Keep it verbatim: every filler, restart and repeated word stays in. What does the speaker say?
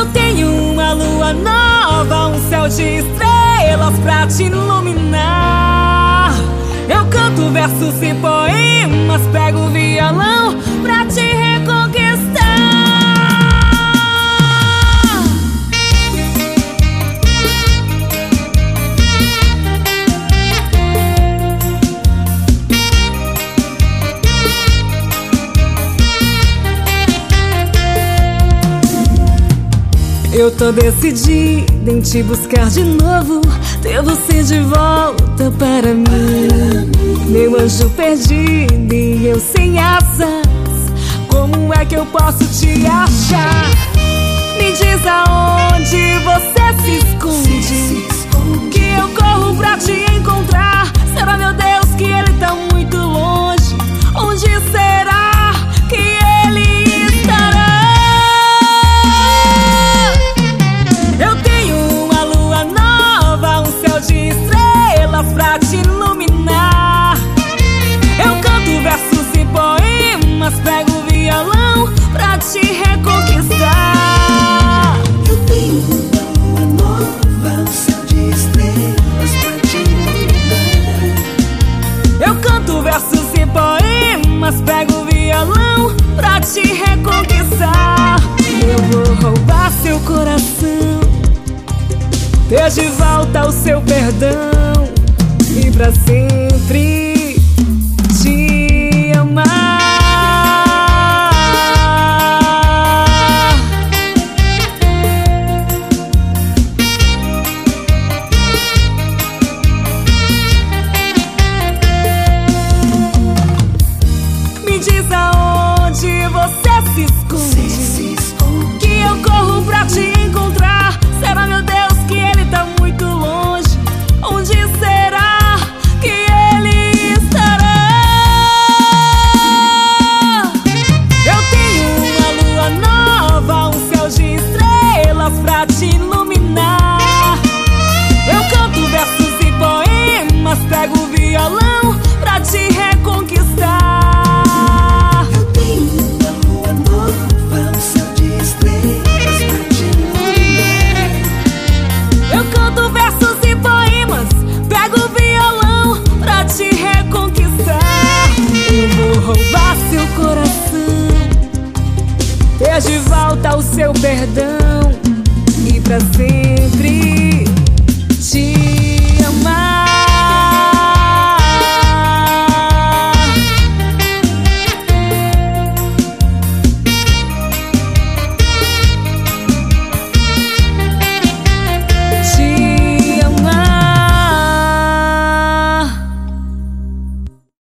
tenho uma lua nova, um céu de estrelas pra te iluminar. Eu canto versos e poemas, pego o violão pra te reconquistar. Eu tô decidida em te buscar de novo, ter você de volta para mim. Meu anjo perdido e eu sem asas, como é que eu posso te achar? Me diz aonde você se esconde, que eu corro pra te encontrar. Será, meu Deus, que ele tá muito longe? Onde será que ele estará? De estrelas pra te iluminar. Eu canto versos e poemas, pego o violão pra te reconquistar. Eu tenho uma lua nova, um céu de estrelas pra te iluminar. Eu canto versos e poemas, pego o violão pra te reconquistar. Eu vou roubar seu coração, ter de volta o seu perdão e pra sempre te amar. Me diz aonde você se esconde, Se esconde. que eu corro pra te encontrar. Será, meu Deus, que ele tá muito longe? Onde será que ele estará? Eu tenho uma lua nova, um céu de estrelas pra te iluminar. Eu canto versos e poemas, pego o violão pra te reconquistar. Eu tenho uma lua nova, um céu de estrelas pra te iluminar. Eu canto versos e poemas, pego o violão pra te reconquistar. Eu vou roubar seu coração, ter de volta o seu perdão e pra sempre